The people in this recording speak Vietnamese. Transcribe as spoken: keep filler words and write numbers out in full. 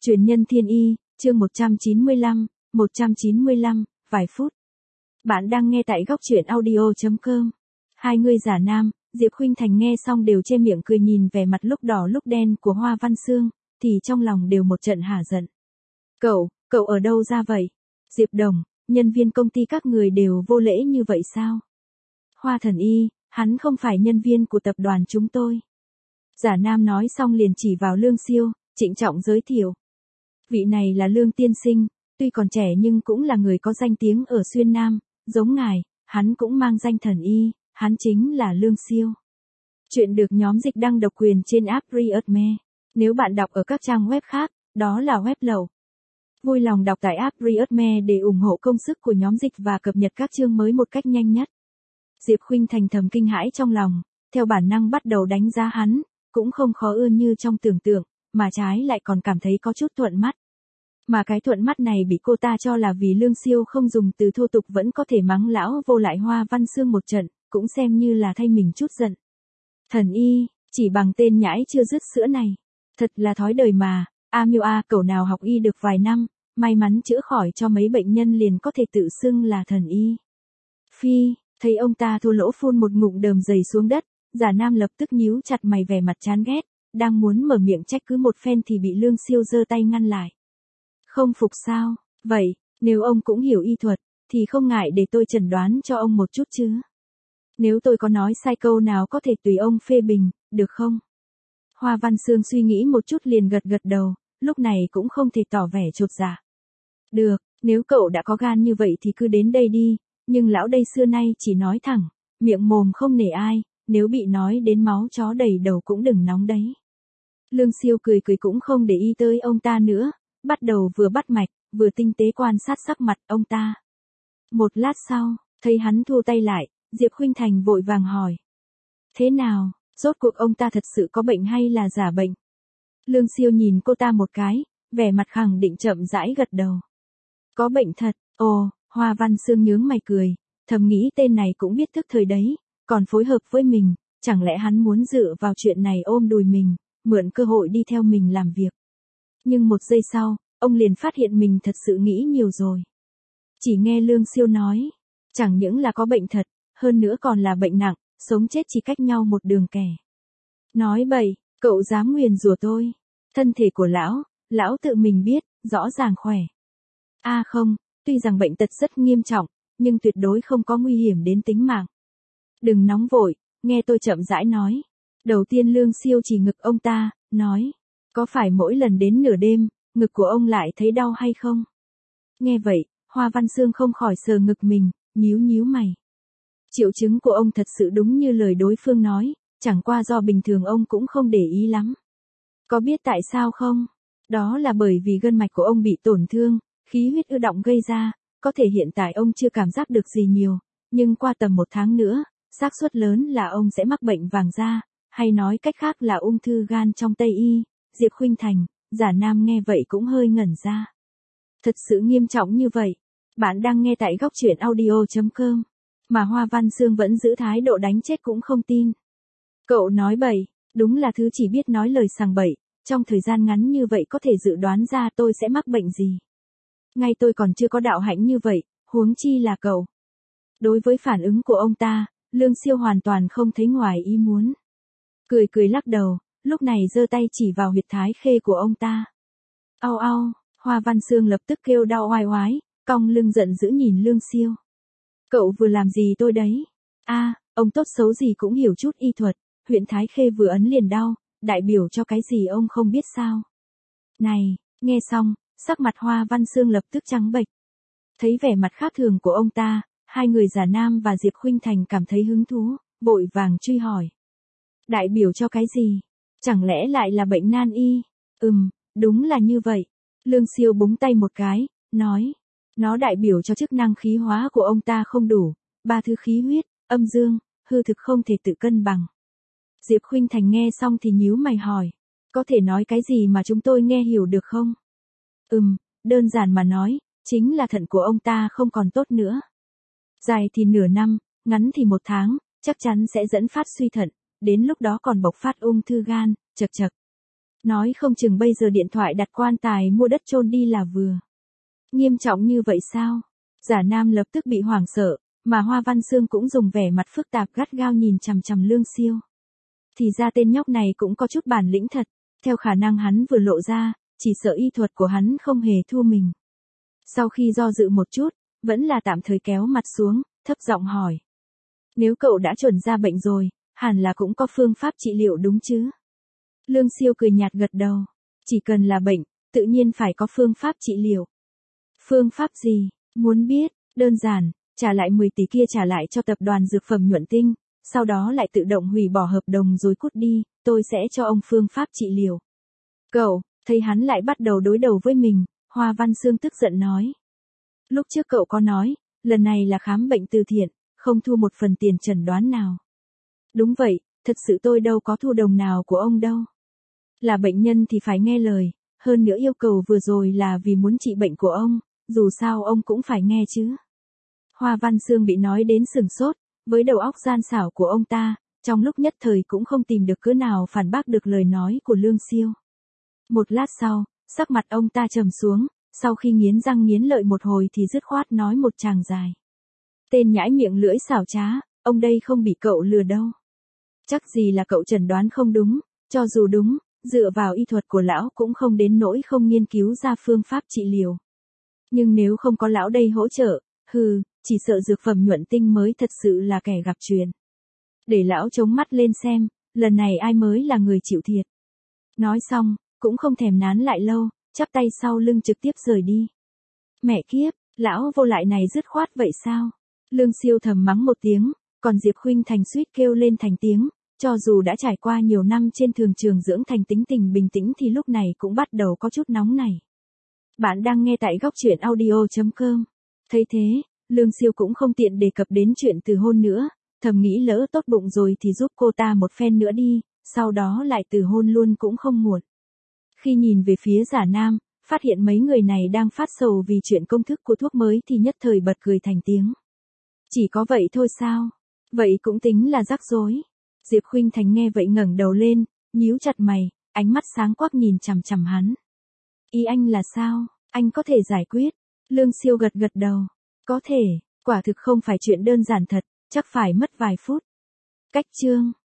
Truyền nhân thiên y, chương một trăm chín mươi lăm, một trăm chín mươi lăm, vài phút. Bạn đang nghe tại góc truyện audio chấm com. Hai người giả nam, Diệp Khuynh Thành nghe xong đều che miệng cười nhìn vẻ mặt lúc đỏ lúc đen của Hoa Văn Sương, thì trong lòng đều một trận hả giận. Cậu, cậu ở đâu ra vậy? Diệp Đồng, nhân viên công ty các người đều vô lễ như vậy sao? Hoa Thần Y, hắn không phải nhân viên của tập đoàn chúng tôi. Giả nam nói xong liền chỉ vào Lương Siêu, trịnh trọng giới thiệu. Vị này là Lương tiên sinh, tuy còn trẻ nhưng cũng là người có danh tiếng ở Xuyên Nam, giống ngài, hắn cũng mang danh thần y, hắn chính là Lương Siêu. Chuyện được nhóm dịch đăng độc quyền trên app Readme. Nếu bạn đọc ở các trang web khác, đó là web lậu. Vui lòng đọc tại app Readme để ủng hộ công sức của nhóm dịch và cập nhật các chương mới một cách nhanh nhất. Diệp Khuynh Thành thầm kinh hãi trong lòng, theo bản năng bắt đầu đánh giá hắn, cũng không khó ưa như trong tưởng tượng, mà trái lại còn cảm thấy có chút thuận mắt. Mà cái thuận mắt này bị cô ta cho là vì Lương Siêu không dùng từ thô tục vẫn có thể mắng lão vô lại Hoa Văn Sương một trận, cũng xem như là thay mình chút giận. Thần y, chỉ bằng tên nhãi chưa dứt sữa này. Thật là thói đời mà, a miêu a cậu nào học y được vài năm, may mắn chữa khỏi cho mấy bệnh nhân liền có thể tự xưng là thần y. Phi, thấy ông ta thô lỗ phun một ngụm đờm dày xuống đất, giả nam lập tức nhíu chặt mày vẻ mặt chán ghét, đang muốn mở miệng trách cứ một phen thì bị Lương Siêu giơ tay ngăn lại. Không phục sao, vậy, nếu ông cũng hiểu y thuật, thì không ngại để tôi chẩn đoán cho ông một chút chứ. Nếu tôi có nói sai câu nào có thể tùy ông phê bình, được không? Hoa Văn Sương suy nghĩ một chút liền gật gật đầu, lúc này cũng không thể tỏ vẻ chột dạ. Được, nếu cậu đã có gan như vậy thì cứ đến đây đi, nhưng lão đây xưa nay chỉ nói thẳng, miệng mồm không nể ai, nếu bị nói đến máu chó đầy đầu cũng đừng nóng đấy. Lương Siêu cười cười cũng không để ý tới ông ta nữa, bắt đầu vừa bắt mạch, vừa tinh tế quan sát sắc mặt ông ta. Một lát sau, thấy hắn thu tay lại, Diệp Khuynh Thành vội vàng hỏi. Thế nào, rốt cuộc ông ta thật sự có bệnh hay là giả bệnh? Lương Siêu nhìn cô ta một cái, vẻ mặt khẳng định chậm rãi gật đầu. Có bệnh thật, ồ, Hoa Văn Sương nhướng mày cười, thầm nghĩ tên này cũng biết thức thời đấy, còn phối hợp với mình, chẳng lẽ hắn muốn dựa vào chuyện này ôm đùi mình, mượn cơ hội đi theo mình làm việc. Nhưng một giây sau, ông liền phát hiện mình thật sự nghĩ nhiều rồi. Chỉ nghe Lương Siêu nói, chẳng những là có bệnh thật, hơn nữa còn là bệnh nặng, sống chết chỉ cách nhau một đường kẻ. Nói bậy, cậu dám nguyền rủa tôi. Thân thể của lão, lão tự mình biết, rõ ràng khỏe. A à không, tuy rằng bệnh tật rất nghiêm trọng, nhưng tuyệt đối không có nguy hiểm đến tính mạng. Đừng nóng vội, nghe tôi chậm rãi nói. Đầu tiên Lương Siêu chỉ ngực ông ta, nói. Có phải mỗi lần đến nửa đêm, ngực của ông lại thấy đau hay không? Nghe vậy, Hoa Văn Sương không khỏi sờ ngực mình, nhíu nhíu mày. Triệu chứng của ông thật sự đúng như lời đối phương nói, chẳng qua do bình thường ông cũng không để ý lắm. Có biết tại sao không? Đó là bởi vì gân mạch của ông bị tổn thương, khí huyết ứ đọng gây ra, có thể hiện tại ông chưa cảm giác được gì nhiều, nhưng qua tầm một tháng nữa, xác suất lớn là ông sẽ mắc bệnh vàng da, hay nói cách khác là ung thư gan trong Tây Y. Diệp Khuynh Thành, giả nam nghe vậy cũng hơi ngẩn ra. Thật sự nghiêm trọng như vậy. Bạn đang nghe tại góc truyện audio chấm com. Mà Hoa Văn Sương vẫn giữ thái độ đánh chết cũng không tin. Cậu nói bậy, đúng là thứ chỉ biết nói lời sằng bậy, trong thời gian ngắn như vậy có thể dự đoán ra tôi sẽ mắc bệnh gì. Ngay tôi còn chưa có đạo hạnh như vậy, huống chi là cậu. Đối với phản ứng của ông ta, Lương Siêu hoàn toàn không thấy ngoài ý muốn. Cười cười lắc đầu, lúc này giơ tay chỉ vào huyệt thái khê của ông ta. Au au, Hoa Văn Sương lập tức kêu đau oai oái, cong lưng giận dữ nhìn Lương Siêu. Cậu vừa làm gì tôi đấy? A, à, ông tốt xấu gì cũng hiểu chút y thuật, huyện thái khê vừa ấn liền đau, đại biểu cho cái gì ông không biết sao? Này, nghe xong, sắc mặt Hoa Văn Sương lập tức trắng bệch. Thấy vẻ mặt khác thường của ông ta, hai người giả nam và Diệp Khuynh Thành cảm thấy hứng thú, vội vàng truy hỏi. Đại biểu cho cái gì? Chẳng lẽ lại là bệnh nan y? Ừm, đúng là như vậy. Lương Siêu búng tay một cái, nói. Nó đại biểu cho chức năng khí hóa của ông ta không đủ, ba thứ khí huyết, âm dương, hư thực không thể tự cân bằng. Diệp Khuynh Thành nghe xong thì nhíu mày hỏi. Có thể nói cái gì mà chúng tôi nghe hiểu được không? Ừm, đơn giản mà nói, chính là thận của ông ta không còn tốt nữa. Dài thì nửa năm, ngắn thì một tháng, chắc chắn sẽ dẫn phát suy thận, đến lúc đó còn bộc phát ung thư gan, chật chật. Nói không chừng bây giờ điện thoại đặt quan tài mua đất chôn đi là vừa. Nghiêm trọng như vậy sao? Giả Nam lập tức bị hoảng sợ, mà Hoa Văn Sương cũng dùng vẻ mặt phức tạp gắt gao nhìn chằm chằm Lương Siêu. Thì ra tên nhóc này cũng có chút bản lĩnh thật, theo khả năng hắn vừa lộ ra, chỉ sợ y thuật của hắn không hề thua mình. Sau khi do dự một chút, vẫn là tạm thời kéo mặt xuống, thấp giọng hỏi. Nếu cậu đã chuẩn ra bệnh rồi, hẳn là cũng có phương pháp trị liệu đúng chứ? Lương Siêu cười nhạt gật đầu. Chỉ cần là bệnh, tự nhiên phải có phương pháp trị liệu. Phương pháp gì? Muốn biết? Đơn giản, trả lại mười tỷ kia trả lại cho tập đoàn dược phẩm Nhuận Tinh, sau đó lại tự động hủy bỏ hợp đồng rồi cút đi, tôi sẽ cho ông phương pháp trị liệu. Cậu, thấy hắn lại bắt đầu đối đầu với mình, Hoa Văn Sương tức giận nói. Lúc trước cậu có nói, lần này là khám bệnh từ thiện, không thu một phần tiền chẩn đoán nào. Đúng vậy, thật sự tôi đâu có thu đồng nào của ông đâu. Là bệnh nhân thì phải nghe lời, hơn nữa yêu cầu vừa rồi là vì muốn trị bệnh của ông, dù sao ông cũng phải nghe chứ. Hoa Văn Sương bị nói đến sừng sốt, với đầu óc gian xảo của ông ta, trong lúc nhất thời cũng không tìm được cớ nào phản bác được lời nói của Lương Siêu. Một lát sau, sắc mặt ông ta trầm xuống, sau khi nghiến răng nghiến lợi một hồi thì dứt khoát nói một tràng dài. Tên nhãi miệng lưỡi xảo trá, ông đây không bị cậu lừa đâu. Chắc gì là cậu chẩn đoán không đúng, cho dù đúng, dựa vào y thuật của lão cũng không đến nỗi không nghiên cứu ra phương pháp trị liệu. Nhưng nếu không có lão đây hỗ trợ, hừ, chỉ sợ dược phẩm Nhuận Tinh mới thật sự là kẻ gặp chuyện. Để lão chống mắt lên xem, lần này ai mới là người chịu thiệt. Nói xong, cũng không thèm nán lại lâu, chắp tay sau lưng trực tiếp rời đi. Mẹ kiếp, lão vô lại này dứt khoát vậy sao? Lương Siêu thầm mắng một tiếng, còn Diệp Khuynh Thành suýt kêu lên thành tiếng, cho dù đã trải qua nhiều năm trên thường trường dưỡng thành tính tình bình tĩnh thì lúc này cũng bắt đầu có chút nóng này. Bạn đang nghe tại góc truyện audio chấm com. Thấy thế, Lương Siêu cũng không tiện đề cập đến chuyện từ hôn nữa, thầm nghĩ lỡ tốt bụng rồi thì giúp cô ta một phen nữa đi, sau đó lại từ hôn luôn cũng không muộn. Khi nhìn về phía Giả Nam, phát hiện mấy người này đang phát sầu vì chuyện công thức của thuốc mới thì nhất thời bật cười thành tiếng. Chỉ có vậy thôi sao? Vậy cũng tính là rắc rối. Diệp Khuynh Thành nghe vậy ngẩng đầu lên, nhíu chặt mày, ánh mắt sáng quắc nhìn chằm chằm hắn. Ý anh là sao? Anh có thể giải quyết? Lương Siêu gật gật đầu. Có thể, quả thực không phải chuyện đơn giản thật, chắc phải mất vài phút. Cách chương